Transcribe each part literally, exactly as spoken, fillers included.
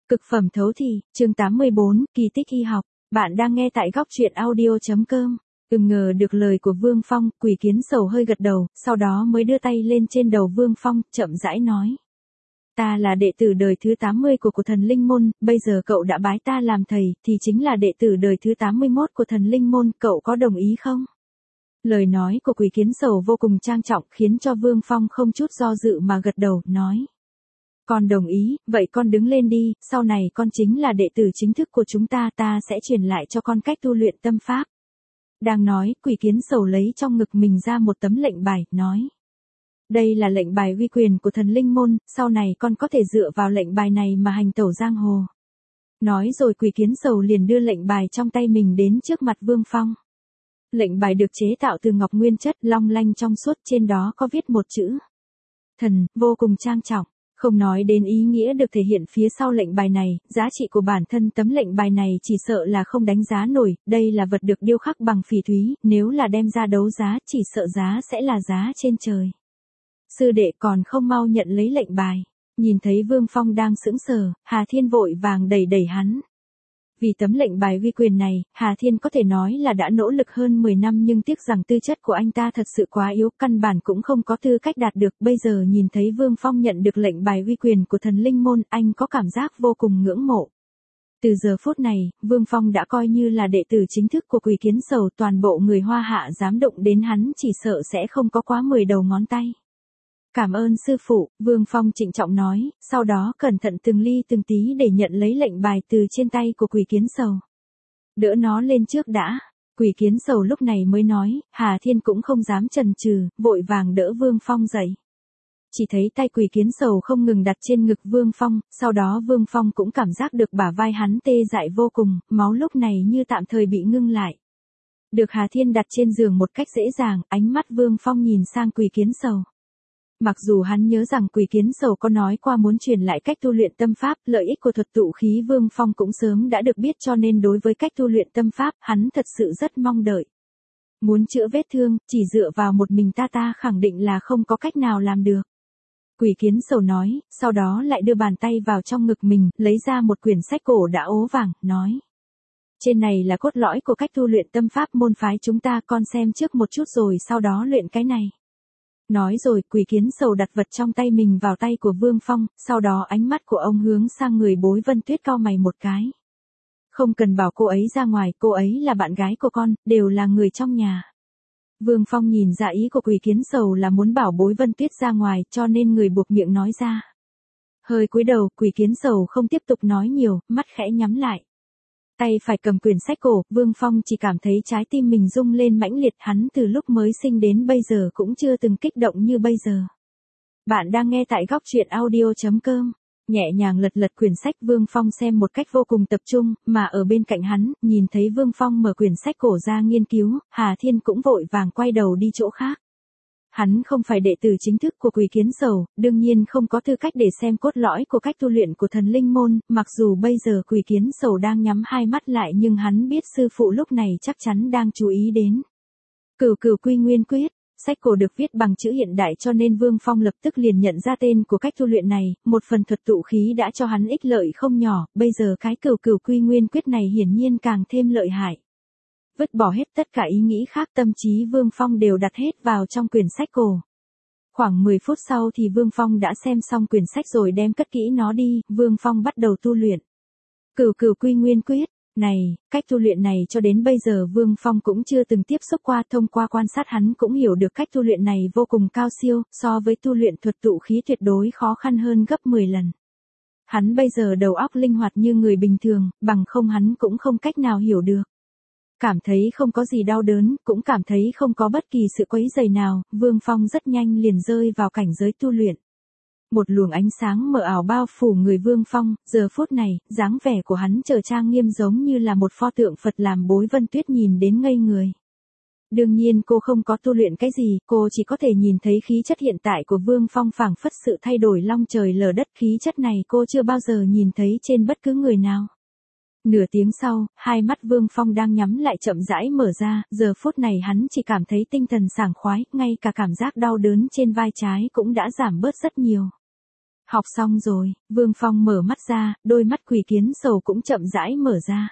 Cực phẩm thấu thị, chương tám mươi bốn, kỳ tích y học. Bạn đang nghe tại góc truyện audio.com. Ừm ngờ được lời của Vương Phong, Quỷ Kiến Sầu hơi gật đầu, sau đó mới đưa tay lên trên đầu Vương Phong, chậm rãi nói. Ta là đệ tử đời thứ tám mươi của của thần Linh Môn, bây giờ cậu đã bái ta làm thầy, thì chính là đệ tử đời thứ tám mươi mốt của thần Linh Môn, cậu có đồng ý không? Lời nói của Quỷ Kiến Sầu vô cùng trang trọng, khiến cho Vương Phong không chút do dự mà gật đầu, nói. Con đồng ý, vậy con đứng lên đi, sau này con chính là đệ tử chính thức của chúng ta, ta sẽ truyền lại cho con cách tu luyện tâm pháp. Đang nói, Quỷ Kiến Sầu lấy trong ngực mình ra một tấm lệnh bài, nói. Đây là lệnh bài uy quyền của thần Linh Môn, sau này con có thể dựa vào lệnh bài này mà hành tẩu giang hồ. Nói rồi Quỷ Kiến Sầu liền đưa lệnh bài trong tay mình đến trước mặt Vương Phong. Lệnh bài được chế tạo từ ngọc nguyên chất, long lanh trong suốt, trên đó có viết một chữ. Thần, vô cùng trang trọng. Không nói đến ý nghĩa được thể hiện phía sau lệnh bài này, giá trị của bản thân tấm lệnh bài này chỉ sợ là không đánh giá nổi, đây là vật được điêu khắc bằng phỉ thúy, nếu là đem ra đấu giá chỉ sợ giá sẽ là giá trên trời. Sư đệ còn không mau nhận lấy lệnh bài, nhìn thấy Vương Phong đang sững sờ, Hà Thiên vội vàng đẩy đẩy hắn. Vì tấm lệnh bài uy quyền này, Hà Thiên có thể nói là đã nỗ lực hơn mười năm nhưng tiếc rằng tư chất của anh ta thật sự quá yếu, căn bản cũng không có tư cách đạt được. Bây giờ nhìn thấy Vương Phong nhận được lệnh bài uy quyền của thần Linh Môn, anh có cảm giác vô cùng ngưỡng mộ. Từ giờ phút này, Vương Phong đã coi như là đệ tử chính thức của Quỷ Kiến Sầu, toàn bộ người Hoa Hạ dám động đến hắn chỉ sợ sẽ không có quá mười đầu ngón tay. Cảm ơn sư phụ, Vương Phong trịnh trọng nói, sau đó cẩn thận từng ly từng tí để nhận lấy lệnh bài từ trên tay của Quỷ Kiến Sầu. Đỡ nó lên trước đã, Quỷ Kiến Sầu lúc này mới nói, Hà Thiên cũng không dám chần chừ, vội vàng đỡ Vương Phong dậy. Chỉ thấy tay Quỷ Kiến Sầu không ngừng đặt trên ngực Vương Phong, sau đó Vương Phong cũng cảm giác được bả vai hắn tê dại vô cùng, máu lúc này như tạm thời bị ngưng lại. Được Hà Thiên đặt trên giường một cách dễ dàng, ánh mắt Vương Phong nhìn sang Quỷ Kiến Sầu. Mặc dù hắn nhớ rằng Quỷ Kiến Sầu có nói qua muốn truyền lại cách tu luyện tâm pháp, lợi ích của thuật tụ khí Vương Phong cũng sớm đã được biết, cho nên đối với cách tu luyện tâm pháp, hắn thật sự rất mong đợi. Muốn chữa vết thương, chỉ dựa vào một mình ta ta khẳng định là không có cách nào làm được. Quỷ Kiến Sầu nói, sau đó lại đưa bàn tay vào trong ngực mình, lấy ra một quyển sách cổ đã ố vàng, nói. Trên này là cốt lõi của cách tu luyện tâm pháp môn phái chúng ta, con xem trước một chút rồi sau đó luyện cái này. Nói rồi Quỷ Kiến Sầu đặt vật trong tay mình vào tay của Vương Phong, sau đó ánh mắt của ông hướng sang người Bối Vân Tuyết cau mày một cái. Không cần bảo cô ấy ra ngoài, cô ấy là bạn gái của con, đều là người trong nhà. Vương Phong nhìn ra ý của Quỷ Kiến Sầu là muốn bảo Bối Vân Tuyết ra ngoài, cho nên người buộc miệng nói ra. Hơi cúi đầu, Quỷ Kiến Sầu không tiếp tục nói nhiều, mắt khẽ nhắm lại. Tay phải cầm quyển sách cổ, Vương Phong chỉ cảm thấy trái tim mình rung lên mãnh liệt, hắn từ lúc mới sinh đến bây giờ cũng chưa từng kích động như bây giờ. Bạn đang nghe tại góc truyện audio.com. Nhẹ nhàng lật lật quyển sách, Vương Phong xem một cách vô cùng tập trung, mà ở bên cạnh hắn, nhìn thấy Vương Phong mở quyển sách cổ ra nghiên cứu, Hà Thiên cũng vội vàng quay đầu đi chỗ khác. Hắn không phải đệ tử chính thức của Quỷ Kiến Sầu, đương nhiên không có tư cách để xem cốt lõi của cách tu luyện của thần Linh Môn, mặc dù bây giờ Quỷ Kiến Sầu đang nhắm hai mắt lại nhưng hắn biết sư phụ lúc này chắc chắn đang chú ý đến. Cửu Cửu Quy Nguyên Quyết, sách cổ được viết bằng chữ hiện đại cho nên Vương Phong lập tức liền nhận ra tên của cách tu luyện này, một phần thuật tụ khí đã cho hắn ích lợi không nhỏ, bây giờ cái Cửu Cửu Quy Nguyên Quyết này hiển nhiên càng thêm lợi hại. Vứt bỏ hết tất cả ý nghĩ khác, tâm trí Vương Phong đều đặt hết vào trong quyển sách cổ. Khoảng mười phút sau thì Vương Phong đã xem xong quyển sách rồi đem cất kỹ nó đi, Vương Phong bắt đầu tu luyện. Cửu Cửu Quy Nguyên Quyết, này, cách tu luyện này cho đến bây giờ Vương Phong cũng chưa từng tiếp xúc qua, thông qua quan sát hắn cũng hiểu được cách tu luyện này vô cùng cao siêu, so với tu luyện thuật tụ khí tuyệt đối khó khăn hơn gấp mười lần. Hắn bây giờ đầu óc linh hoạt như người bình thường, bằng không hắn cũng không cách nào hiểu được. Cảm thấy không có gì đau đớn, cũng cảm thấy không có bất kỳ sự quấy rầy nào, Vương Phong rất nhanh liền rơi vào cảnh giới tu luyện. Một luồng ánh sáng mờ ảo bao phủ người Vương Phong, giờ phút này, dáng vẻ của hắn trở trang nghiêm giống như là một pho tượng Phật làm Bối Vân Tuyết nhìn đến ngây người. Đương nhiên cô không có tu luyện cái gì, cô chỉ có thể nhìn thấy khí chất hiện tại của Vương Phong phảng phất sự thay đổi long trời lở đất, khí chất này cô chưa bao giờ nhìn thấy trên bất cứ người nào. Nửa tiếng sau, hai mắt Vương Phong đang nhắm lại chậm rãi mở ra, giờ phút này hắn chỉ cảm thấy tinh thần sảng khoái, ngay cả cảm giác đau đớn trên vai trái cũng đã giảm bớt rất nhiều. Học xong rồi, Vương Phong mở mắt ra, đôi mắt Quỷ Kiến Sầu cũng chậm rãi mở ra.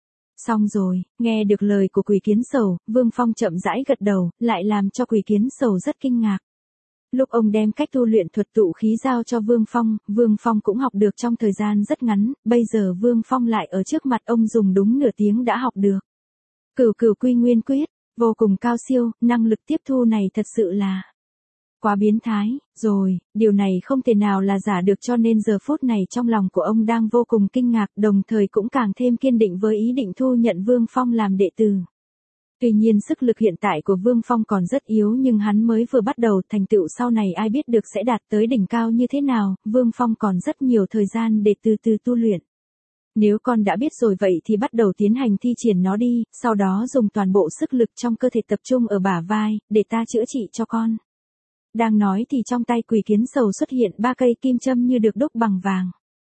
Xong rồi, nghe được lời của Quỷ Kiến Sầu, Vương Phong chậm rãi gật đầu, lại làm cho Quỷ Kiến Sầu rất kinh ngạc. Lúc ông đem cách tu luyện thuật tụ khí giao cho Vương Phong, Vương Phong cũng học được trong thời gian rất ngắn, bây giờ Vương Phong lại ở trước mặt ông dùng đúng nửa tiếng đã học được. Cửu Cửu Quy Nguyên Quyết, vô cùng cao siêu, năng lực tiếp thu này thật sự là quá biến thái, rồi, điều này không thể nào là giả được, cho nên giờ phút này trong lòng của ông đang vô cùng kinh ngạc, đồng thời cũng càng thêm kiên định với ý định thu nhận Vương Phong làm đệ tử. Tuy nhiên sức lực hiện tại của Vương Phong còn rất yếu, nhưng hắn mới vừa bắt đầu, thành tựu sau này ai biết được sẽ đạt tới đỉnh cao như thế nào, Vương Phong còn rất nhiều thời gian để từ từ tu luyện. Nếu con đã biết rồi vậy thì bắt đầu tiến hành thi triển nó đi, sau đó dùng toàn bộ sức lực trong cơ thể tập trung ở bả vai, để ta chữa trị cho con. Đang nói thì trong tay Quỷ Kiến Sầu xuất hiện ba cây kim châm như được đúc bằng vàng.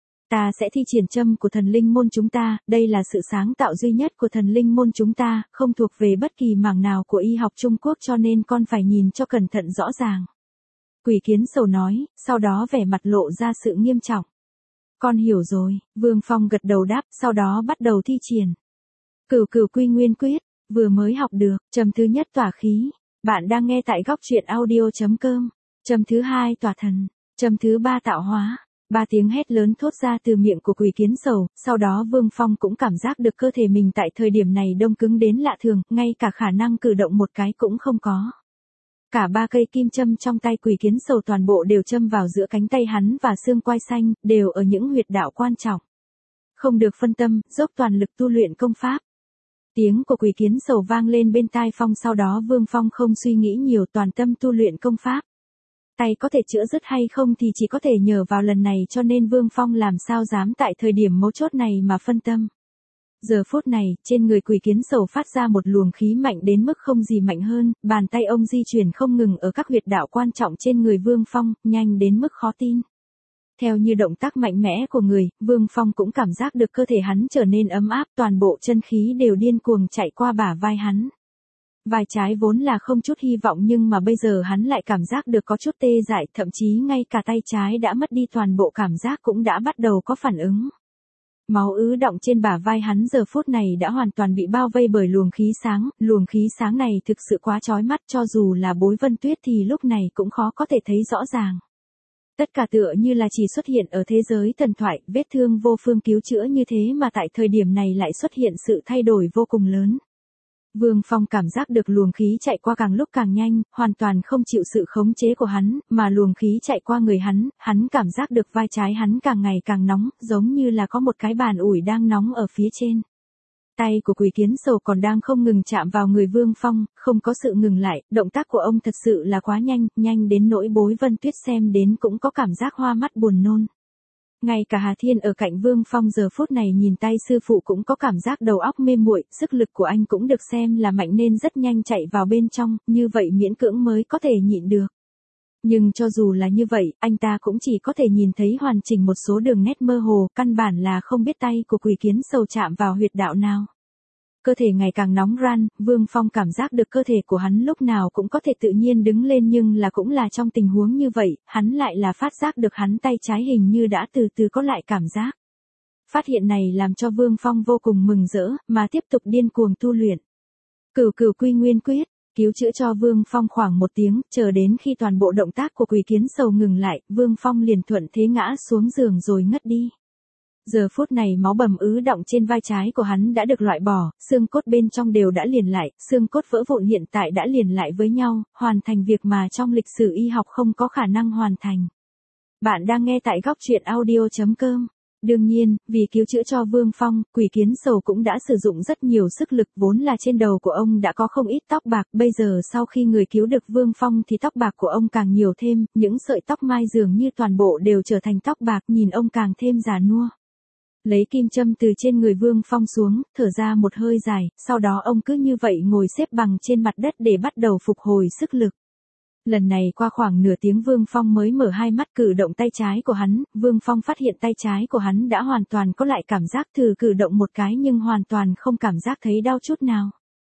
Ta sẽ thi triển châm của thần linh môn chúng ta, đây là sự sáng tạo duy nhất của thần linh môn chúng ta, không thuộc về bất kỳ mảng nào của y học Trung Quốc, cho nên con phải nhìn cho cẩn thận rõ ràng. Quỷ Kiến Sầu nói, sau đó vẻ mặt lộ ra sự nghiêm trọng. Con hiểu rồi, Vương Phong gật đầu đáp, sau đó bắt đầu thi triển. Cửu Cửu Quy Nguyên Quyết, vừa mới học được, châm thứ nhất tỏa khí. Bạn đang nghe tại góc truyện audio chấm com. Châm thứ hai tỏa thần, châm thứ ba tạo hóa. Ba tiếng hét lớn thốt ra từ miệng của Quỷ Kiến Sầu, sau đó Vương Phong cũng cảm giác được cơ thể mình tại thời điểm này đông cứng đến lạ thường, ngay cả khả năng cử động một cái cũng không có. Cả ba cây kim châm trong tay Quỷ Kiến Sầu toàn bộ đều châm vào giữa cánh tay hắn và xương quai xanh, đều ở những huyệt đạo quan trọng. Không được phân tâm, dốc toàn lực tu luyện công pháp. Tiếng của Quỷ Kiến Sầu vang lên bên tai Phong, sau đó Vương Phong không suy nghĩ nhiều, toàn tâm tu luyện công pháp. Tay có thể chữa dứt hay không thì chỉ có thể nhờ vào lần này, cho nên Vương Phong làm sao dám tại thời điểm mấu chốt này mà phân tâm. Giờ phút này, trên người Quỷ Kiến Sầu phát ra một luồng khí mạnh đến mức không gì mạnh hơn, bàn tay ông di chuyển không ngừng ở các huyệt đạo quan trọng trên người Vương Phong, nhanh đến mức khó tin. Theo như động tác mạnh mẽ của người, Vương Phong cũng cảm giác được cơ thể hắn trở nên ấm áp, toàn bộ chân khí đều điên cuồng chạy qua bả vai hắn. Vai trái vốn là không chút hy vọng, nhưng mà bây giờ hắn lại cảm giác được có chút tê dại, thậm chí ngay cả tay trái đã mất đi toàn bộ cảm giác cũng đã bắt đầu có phản ứng. Máu ứ đọng trên bả vai hắn giờ phút này đã hoàn toàn bị bao vây bởi luồng khí sáng, luồng khí sáng này thực sự quá chói mắt, cho dù là Bối Vân Tuyết thì lúc này cũng khó có thể thấy rõ ràng. Tất cả tựa như là chỉ xuất hiện ở thế giới thần thoại, vết thương vô phương cứu chữa như thế mà tại thời điểm này lại xuất hiện sự thay đổi vô cùng lớn. Vương Phong cảm giác được luồng khí chạy qua càng lúc càng nhanh, hoàn toàn không chịu sự khống chế của hắn, mà luồng khí chạy qua người hắn, hắn cảm giác được vai trái hắn càng ngày càng nóng, giống như là có một cái bàn ủi đang nóng ở phía trên. Tay của Quỷ Kiến Sầu còn đang không ngừng chạm vào người Vương Phong, không có sự ngừng lại, động tác của ông thật sự là quá nhanh, nhanh đến nỗi Bối Vân Tuyết xem đến cũng có cảm giác hoa mắt buồn nôn. Ngay cả Hà Thiên ở cạnh Vương Phong giờ phút này nhìn tay sư phụ cũng có cảm giác đầu óc mê muội, sức lực của anh cũng được xem là mạnh nên rất nhanh chạy vào bên trong, như vậy miễn cưỡng mới có thể nhịn được. Nhưng cho dù là như vậy, anh ta cũng chỉ có thể nhìn thấy hoàn chỉnh một số đường nét mơ hồ, căn bản là không biết tay của Quỷ Kiến Sầu chạm vào huyệt đạo nào. Cơ thể ngày càng nóng ran, Vương Phong cảm giác được cơ thể của hắn lúc nào cũng có thể tự nhiên đứng lên, nhưng là cũng là trong tình huống như vậy, hắn lại là phát giác được hắn tay trái hình như đã từ từ có lại cảm giác. Phát hiện này làm cho Vương Phong vô cùng mừng rỡ, mà tiếp tục điên cuồng tu luyện. Cửu Cửu Quy Nguyên Quyết, cứu chữa cho Vương Phong khoảng một tiếng, chờ đến khi toàn bộ động tác của Quỷ Kiến Sầu ngừng lại, Vương Phong liền thuận thế ngã xuống giường rồi ngất đi. Giờ phút này máu bầm ứ đọng trên vai trái của hắn đã được loại bỏ, xương cốt bên trong đều đã liền lại, xương cốt vỡ vụn hiện tại đã liền lại với nhau, hoàn thành việc mà trong lịch sử y học không có khả năng hoàn thành. Bạn đang nghe tại góc truyện audio chấm com. Đương nhiên, vì cứu chữa cho Vương Phong, Quỷ Kiến Sầu cũng đã sử dụng rất nhiều sức lực, vốn là trên đầu của ông đã có không ít tóc bạc, bây giờ sau khi người cứu được Vương Phong thì tóc bạc của ông càng nhiều thêm, những sợi tóc mai dường như toàn bộ đều trở thành tóc bạc, nhìn ông càng thêm già nua. Lấy kim châm từ trên người Vương Phong xuống, thở ra một hơi dài, sau đó ông cứ như vậy ngồi xếp bằng trên mặt đất để bắt đầu phục hồi sức lực. Lần này qua khoảng nửa tiếng Vương Phong mới mở hai mắt, cử động tay trái của hắn, Vương Phong phát hiện tay trái của hắn đã hoàn toàn có lại cảm giác, thử cử động một cái nhưng hoàn toàn không cảm giác thấy đau chút nào.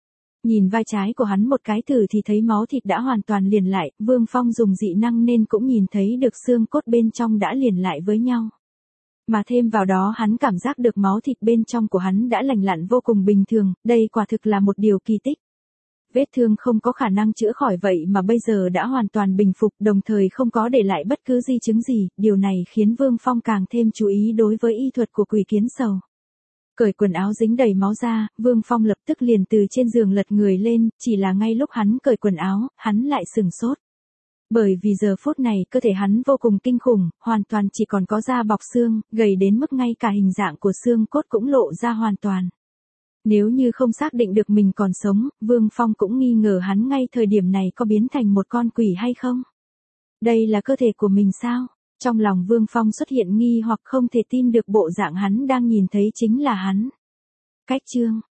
Nhìn vai trái của hắn một cái thử thì thấy máu thịt đã hoàn toàn liền lại, Vương Phong dùng dị năng nên cũng nhìn thấy được xương cốt bên trong đã liền lại với nhau. Mà thêm vào đó hắn cảm giác được máu thịt bên trong của hắn đã lành lặn vô cùng bình thường, đây quả thực là một điều kỳ tích. Vết thương không có khả năng chữa khỏi vậy mà bây giờ đã hoàn toàn bình phục, đồng thời không có để lại bất cứ di chứng gì, điều này khiến Vương Phong càng thêm chú ý đối với y thuật của Quỷ Kiến Sầu. Cởi quần áo dính đầy máu ra, Vương Phong lập tức liền từ trên giường lật người lên, chỉ là ngay lúc hắn cởi quần áo, hắn lại sừng sốt. Bởi vì giờ phút này cơ thể hắn vô cùng kinh khủng, hoàn toàn chỉ còn có da bọc xương, gầy đến mức ngay cả hình dạng của xương cốt cũng lộ ra hoàn toàn. Nếu như không xác định được mình còn sống, Vương Phong cũng nghi ngờ hắn ngay thời điểm này có biến thành một con quỷ hay không. Đây là cơ thể của mình sao? Trong lòng Vương Phong xuất hiện nghi hoặc không thể tin được bộ dạng hắn đang nhìn thấy chính là hắn. Cách chương